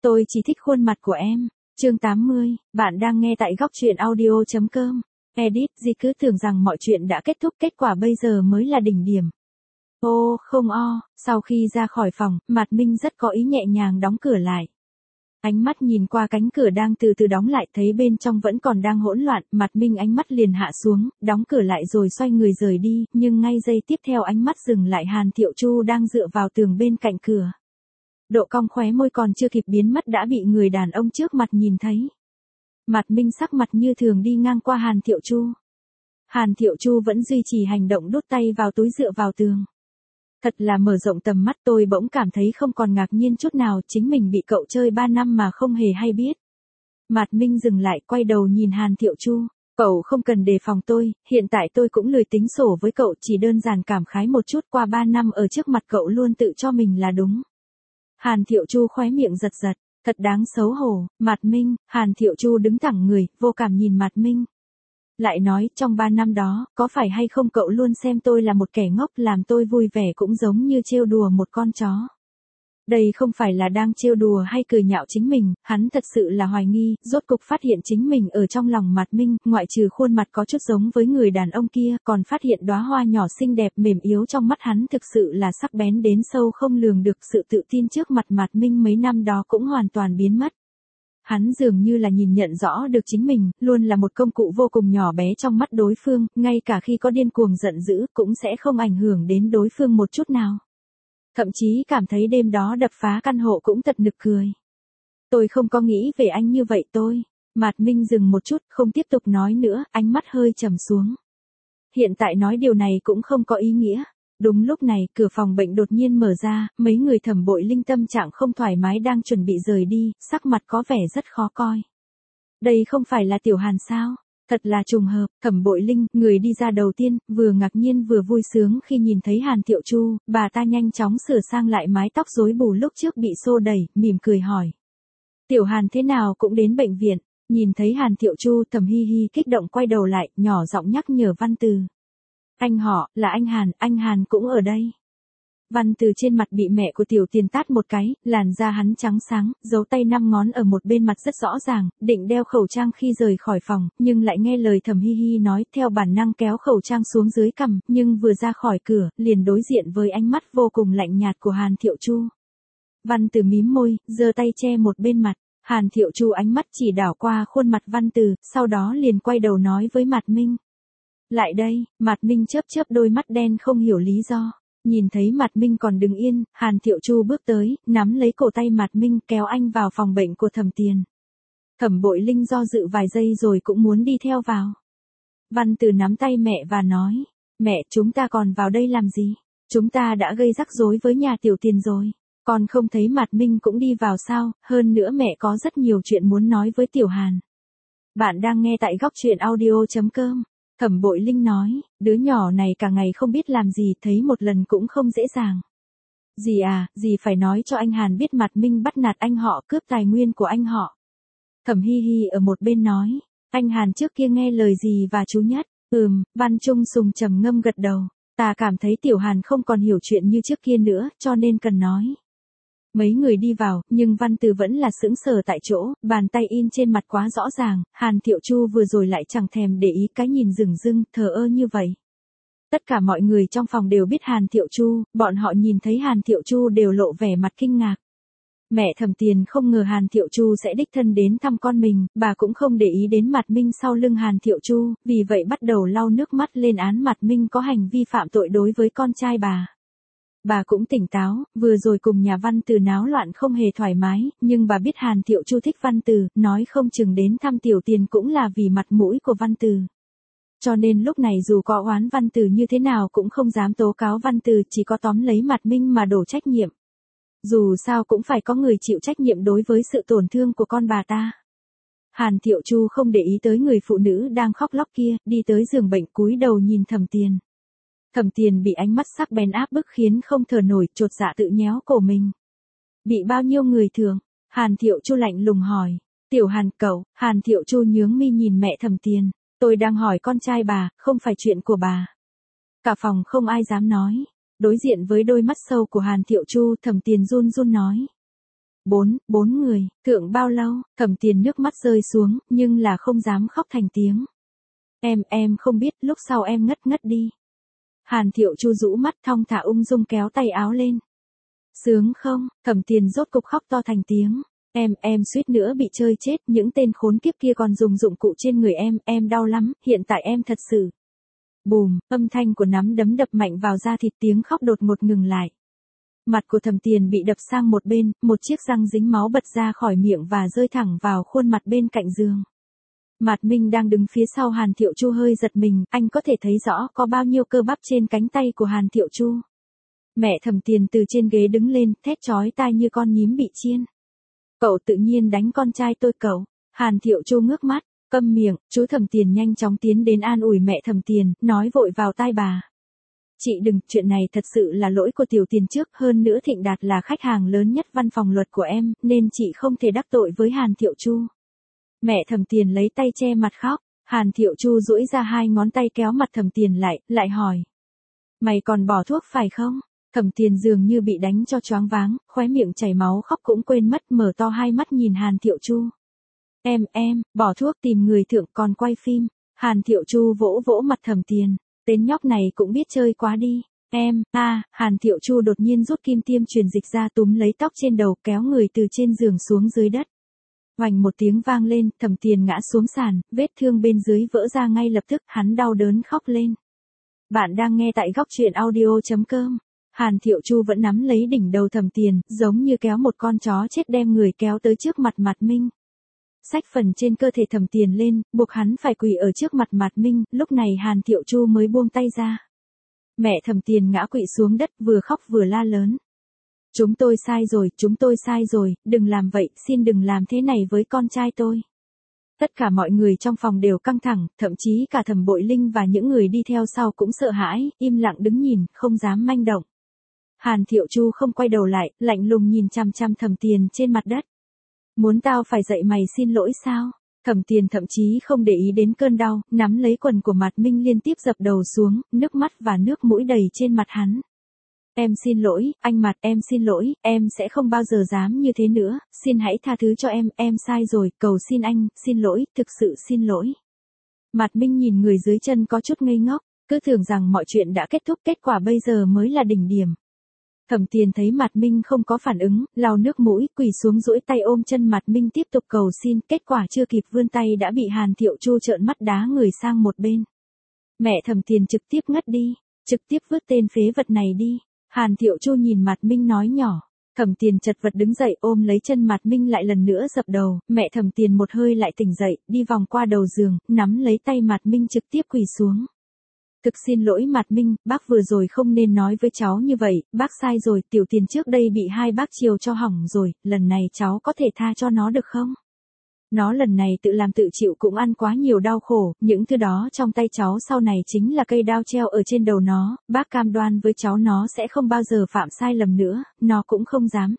Tôi chỉ thích khuôn mặt của em. Chương 80, bạn đang nghe tại góc truyện audio.com. Edit, Di cứ tưởng rằng mọi chuyện đã kết thúc, kết quả bây giờ mới là đỉnh điểm. Ô, không o, sau khi ra khỏi phòng, Mạt Minh rất có ý nhẹ nhàng đóng cửa lại. Ánh mắt nhìn qua cánh cửa đang từ từ đóng lại, thấy bên trong vẫn còn đang hỗn loạn, Mạt Minh ánh mắt liền hạ xuống, đóng cửa lại rồi xoay người rời đi, nhưng ngay giây tiếp theo ánh mắt dừng lại Hàn Thiệu Chu đang dựa vào tường bên cạnh cửa. Độ cong khóe môi còn chưa kịp biến mất đã bị người đàn ông trước mặt nhìn thấy. Mạt Minh sắc mặt như thường đi ngang qua Hàn Thiệu Chu. Hàn Thiệu Chu vẫn duy trì hành động đút tay vào túi dựa vào tường. Thật là mở rộng tầm mắt, tôi bỗng cảm thấy không còn ngạc nhiên chút nào, chính mình bị cậu chơi 3 năm mà không hề hay biết. Mạt Minh dừng lại, quay đầu nhìn Hàn Thiệu Chu. Cậu không cần đề phòng tôi, hiện tại tôi cũng lười tính sổ với cậu, chỉ đơn giản cảm khái một chút, qua 3 năm ở trước mặt cậu luôn tự cho mình là đúng. Hàn Thiệu Chu khóe miệng giật giật, thật đáng xấu hổ. Mạt Minh. Hàn Thiệu Chu đứng thẳng người, vô cảm nhìn Mạt Minh. Lại nói, trong 3 năm đó, có phải hay không cậu luôn xem tôi là một kẻ ngốc, làm tôi vui vẻ cũng giống như trêu đùa một con chó. Đây không phải là đang trêu đùa hay cười nhạo chính mình, hắn thật sự là hoài nghi, rốt cục phát hiện chính mình ở trong lòng Mạt Minh, ngoại trừ khuôn mặt có chút giống với người đàn ông kia, còn phát hiện đóa hoa nhỏ xinh đẹp mềm yếu trong mắt hắn thực sự là sắc bén đến sâu không lường được, sự tự tin trước mặt Mạt Minh mấy năm đó cũng hoàn toàn biến mất. Hắn dường như là nhìn nhận rõ được chính mình, luôn là một công cụ vô cùng nhỏ bé trong mắt đối phương, ngay cả khi có điên cuồng giận dữ cũng sẽ không ảnh hưởng đến đối phương một chút nào. Thậm chí cảm thấy đêm đó đập phá căn hộ cũng thật nực cười. Tôi không có nghĩ về anh như vậy tôi. Mạt Minh dừng một chút, không tiếp tục nói nữa, ánh mắt hơi trầm xuống. Hiện tại nói điều này cũng không có ý nghĩa. Đúng lúc này, cửa phòng bệnh đột nhiên mở ra, mấy người Thẩm Bội Linh tâm trạng không thoải mái đang chuẩn bị rời đi, sắc mặt có vẻ rất khó coi. Đây không phải là Tiểu Hàn sao? Thật là trùng hợp. Thẩm Bội Linh, người đi ra đầu tiên, vừa ngạc nhiên vừa vui sướng khi nhìn thấy Hàn Thiệu Chu, bà ta nhanh chóng sửa sang lại mái tóc rối bù lúc trước bị xô đẩy, mỉm cười hỏi. Tiểu Hàn thế nào cũng đến bệnh viện. Nhìn thấy Hàn Thiệu Chu, Thẩm Hi Hi kích động quay đầu lại, nhỏ giọng nhắc nhở Văn Từ. Anh họ, là anh Hàn cũng ở đây. Văn Từ trên mặt bị mẹ của Tiểu Tiền tát một cái, làn da hắn trắng sáng, dấu tay 5 ngón ở một bên mặt rất rõ ràng, định đeo khẩu trang khi rời khỏi phòng, nhưng lại nghe lời Thẩm Hi Hi nói, theo bản năng kéo khẩu trang xuống dưới cằm, nhưng vừa ra khỏi cửa, liền đối diện với ánh mắt vô cùng lạnh nhạt của Hàn Thiệu Chu. Văn Từ mím môi, giơ tay che một bên mặt, Hàn Thiệu Chu ánh mắt chỉ đảo qua khuôn mặt Văn Từ, sau đó liền quay đầu nói với Mạt Minh. Lại đây. Mạt Minh chớp chớp đôi mắt đen không hiểu lý do. Nhìn thấy Mạt Minh còn đứng yên, Hàn Thiệu Chu bước tới, nắm lấy cổ tay Mạt Minh kéo anh vào phòng bệnh của Thẩm Tiền. Thẩm Bội Linh do dự vài giây rồi cũng muốn đi theo vào. Văn Từ nắm tay mẹ và nói, mẹ, chúng ta còn vào đây làm gì? Chúng ta đã gây rắc rối với nhà Tiểu Tiền rồi. Còn không thấy Mạt Minh cũng đi vào sao, hơn nữa mẹ có rất nhiều chuyện muốn nói với Tiểu Hàn. Bạn đang nghe tại góc truyện audio.com. Thẩm Bội Linh nói, đứa nhỏ này cả ngày không biết làm gì, thấy một lần cũng không dễ dàng. Dì à, dì phải nói cho anh Hàn biết Mạt Minh bắt nạt anh họ, cướp tài nguyên của anh họ. Thẩm Hi Hi ở một bên nói, anh Hàn trước kia nghe lời dì và chú Nhất. Văn Trung Sùng trầm ngâm gật đầu. Ta cảm thấy Tiểu Hàn không còn hiểu chuyện như trước kia nữa, cho nên cần nói. Mấy người đi vào, nhưng Văn Từ vẫn là sững sờ tại chỗ, bàn tay in trên mặt quá rõ ràng, Hàn Thiệu Chu vừa rồi lại chẳng thèm để ý cái nhìn dửng dưng, thờ ơ như vậy. Tất cả mọi người trong phòng đều biết Hàn Thiệu Chu, bọn họ nhìn thấy Hàn Thiệu Chu đều lộ vẻ mặt kinh ngạc. Mẹ Thẩm Tiền không ngờ Hàn Thiệu Chu sẽ đích thân đến thăm con mình, bà cũng không để ý đến Mạt Minh sau lưng Hàn Thiệu Chu, vì vậy bắt đầu lau nước mắt lên án Mạt Minh có hành vi phạm tội đối với con trai bà. Bà cũng tỉnh táo, vừa rồi cùng nhà Văn Từ náo loạn không hề thoải mái, nhưng bà biết Hàn Thiệu Chu thích Văn Từ, nói không chừng đến thăm Tiểu Tiền cũng là vì mặt mũi của Văn Từ. Cho nên lúc này dù có oán Văn Từ như thế nào cũng không dám tố cáo Văn Từ, chỉ có tóm lấy Mạt Minh mà đổ trách nhiệm. Dù sao cũng phải có người chịu trách nhiệm đối với sự tổn thương của con bà ta. Hàn Thiệu Chu không để ý tới người phụ nữ đang khóc lóc kia, đi tới giường bệnh cúi đầu nhìn Thẩm Tiền. Thẩm Tiền bị ánh mắt sắc bén áp bức khiến không thở nổi, chột dạ tự nhéo cổ mình. Bị bao nhiêu người thương? Hàn Thiệu Chu lạnh lùng hỏi. Tiểu Hàn cậu. Hàn Thiệu Chu nhướng mi nhìn mẹ Thẩm Tiền. Tôi đang hỏi con trai bà, không phải chuyện của bà. Cả phòng không ai dám nói. Đối diện với đôi mắt sâu của Hàn Thiệu Chu, Thẩm Tiền run run nói. Bốn người, thượng bao lâu, Thẩm Tiền nước mắt rơi xuống, nhưng là không dám khóc thành tiếng. Em không biết, lúc sau em ngất ngất đi. Hàn Thiệu Chu rũ mắt thong thả ung dung kéo tay áo lên. Sướng không, Thẩm Tiền rốt cục khóc to thành tiếng. Em suýt nữa bị chơi chết, những tên khốn kiếp kia còn dùng dụng cụ trên người em đau lắm, hiện tại em thật sự. Bùm, âm thanh của nắm đấm đập mạnh vào da thịt, tiếng khóc đột ngột ngừng lại. Mặt của Thẩm Tiền bị đập sang một bên, một chiếc răng dính máu bật ra khỏi miệng và rơi thẳng vào khuôn mặt bên cạnh giường. Mạt Minh đang đứng phía sau Hàn Thiệu Chu hơi giật mình, anh có thể thấy rõ có bao nhiêu cơ bắp trên cánh tay của Hàn Thiệu Chu. Mẹ Thẩm Tiền từ trên ghế đứng lên, thét chói tai như con nhím bị chiên. Cậu tự nhiên đánh con trai tôi cậu. Hàn Thiệu Chu ngước mắt, câm miệng, chú Thẩm Tiền nhanh chóng tiến đến an ủi mẹ Thẩm Tiền, nói vội vào tai bà. Chị đừng, chuyện này thật sự là lỗi của Tiểu Tiền trước, hơn nữa Thịnh Đạt là khách hàng lớn nhất văn phòng luật của em, nên chị không thể đắc tội với Hàn Thiệu Chu. Mẹ Thẩm Tiền lấy tay che mặt khóc, Hàn Thiệu Chu duỗi ra hai ngón tay kéo mặt Thẩm Tiền lại hỏi. Mày còn bỏ thuốc phải không? Thẩm Tiền dường như bị đánh cho choáng váng, khóe miệng chảy máu khóc cũng quên mất, mở to hai mắt nhìn Hàn Thiệu Chu. Em, bỏ thuốc tìm người thượng còn quay phim. Hàn Thiệu Chu vỗ vỗ mặt Thẩm Tiền, tên nhóc này cũng biết chơi quá đi. Hàn Thiệu Chu đột nhiên rút kim tiêm truyền dịch ra túm lấy tóc trên đầu kéo người từ trên giường xuống dưới đất. Oành một tiếng vang lên, Thẩm Tiền ngã xuống sàn, vết thương bên dưới vỡ ra ngay lập tức, hắn đau đớn khóc lên. Bạn đang nghe tại góc truyện audio.com. Hàn Thiệu Chu vẫn nắm lấy đỉnh đầu Thẩm Tiền, giống như kéo một con chó chết đem người kéo tới trước mặt Mạt Minh. Xách phần trên cơ thể Thẩm Tiền lên, buộc hắn phải quỳ ở trước mặt Mạt Minh, lúc này Hàn Thiệu Chu mới buông tay ra. Mẹ Thẩm Tiền ngã quỵ xuống đất, vừa khóc vừa la lớn. Chúng tôi sai rồi, đừng làm vậy, xin đừng làm thế này với con trai tôi. Tất cả mọi người trong phòng đều căng thẳng, thậm chí cả Thẩm Bội Linh và những người đi theo sau cũng sợ hãi, im lặng đứng nhìn, không dám manh động. Hàn Thiệu Chu không quay đầu lại, lạnh lùng nhìn chằm chằm Thẩm Tiền trên mặt đất. Muốn tao phải dạy mày xin lỗi sao? Thẩm Tiền thậm chí không để ý đến cơn đau, nắm lấy quần của Mạt Minh liên tiếp dập đầu xuống, nước mắt và nước mũi đầy trên mặt hắn. Em xin lỗi, anh Mạt, em xin lỗi, em sẽ không bao giờ dám như thế nữa, xin hãy tha thứ cho em sai rồi, cầu xin anh, xin lỗi, thực sự xin lỗi. Mạt Minh nhìn người dưới chân có chút ngây ngốc, cứ tưởng rằng mọi chuyện đã kết thúc, kết quả bây giờ mới là đỉnh điểm. Thẩm Tiền thấy Mạt Minh không có phản ứng, lau nước mũi, quỳ xuống duỗi tay ôm chân Mạt Minh tiếp tục cầu xin, kết quả chưa kịp vươn tay đã bị Hàn Thiệu Chu trợn mắt đá người sang một bên. Mẹ Thẩm Tiền trực tiếp ngất đi, trực tiếp vứt tên phế vật này đi. Hàn Thiệu Chu nhìn Mạt Minh nói nhỏ. Thẩm Tiền chật vật đứng dậy ôm lấy chân Mạt Minh lại lần nữa dập đầu, mẹ Thẩm Tiền một hơi lại tỉnh dậy, đi vòng qua đầu giường, nắm lấy tay Mạt Minh trực tiếp quỳ xuống. Thực xin lỗi Mạt Minh, bác vừa rồi không nên nói với cháu như vậy, bác sai rồi, Tiểu Tiền trước đây bị hai bác chiều cho hỏng rồi, lần này cháu có thể tha cho nó được không? Nó lần này tự làm tự chịu cũng ăn quá nhiều đau khổ, những thứ đó trong tay cháu sau này chính là cây đao treo ở trên đầu nó, bác cam đoan với cháu nó sẽ không bao giờ phạm sai lầm nữa, nó cũng không dám,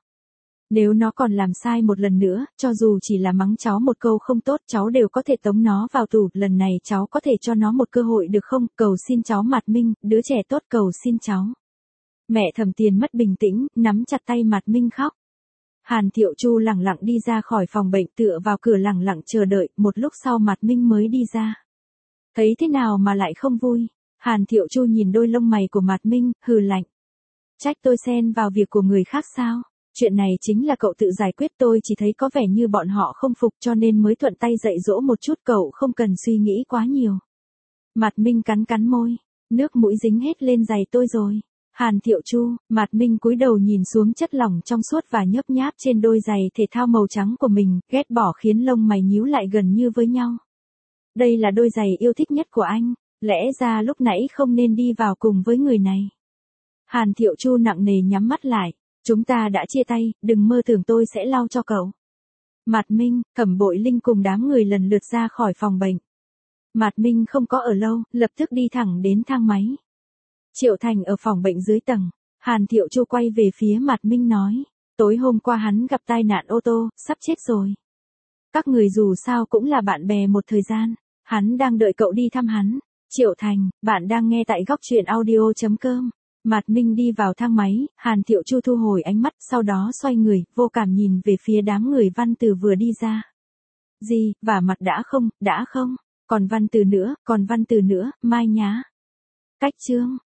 Nếu nó còn làm sai một lần nữa, cho dù chỉ là mắng cháu một câu không tốt, cháu đều có thể tống nó vào tù, lần này cháu có thể cho nó một cơ hội được không, cầu xin cháu Mạt Minh, đứa trẻ tốt cầu xin cháu. Mẹ Thẩm Tiền mất bình tĩnh, nắm chặt tay Mạt Minh khóc. Hàn Thiệu Chu lẳng lặng đi ra khỏi phòng bệnh tựa vào cửa lẳng lặng chờ đợi, một lúc sau Mạt Minh mới đi ra. Thấy thế nào mà lại không vui? Hàn Thiệu Chu nhìn đôi lông mày của Mạt Minh, hừ lạnh. Trách tôi xen vào việc của người khác sao? Chuyện này chính là cậu tự giải quyết, tôi chỉ thấy có vẻ như bọn họ không phục cho nên mới thuận tay dạy dỗ một chút, cậu không cần suy nghĩ quá nhiều. Mạt Minh cắn môi, nước mũi dính hết lên giày tôi rồi. Hàn Thiệu Chu, Mạt Minh cúi đầu nhìn xuống chất lỏng trong suốt và nhấp nháp trên đôi giày thể thao màu trắng của mình, ghét bỏ khiến lông mày nhíu lại gần như với nhau. Đây là đôi giày yêu thích nhất của anh, lẽ ra lúc nãy không nên đi vào cùng với người này. Hàn Thiệu Chu nặng nề nhắm mắt lại, chúng ta đã chia tay, đừng mơ tưởng tôi sẽ lau cho cậu. Mạt Minh, Thẩm Bội Linh cùng đám người lần lượt ra khỏi phòng bệnh. Mạt Minh không có ở lâu, lập tức đi thẳng đến thang máy. Triệu Thành ở phòng bệnh dưới tầng, Hàn Thiệu Chu quay về phía Mạt Minh nói, tối hôm qua hắn gặp tai nạn ô tô, sắp chết rồi. Các người dù sao cũng là bạn bè một thời gian, hắn đang đợi cậu đi thăm hắn. Triệu Thành, bạn đang nghe tại góc truyện audio.com. Mạt Minh đi vào thang máy, Hàn Thiệu Chu thu hồi ánh mắt, sau đó xoay người, vô cảm nhìn về phía đám người Văn Từ vừa đi ra. Gì, vả mặt đã không, còn Văn Từ nữa, mai nhá. Cách chương.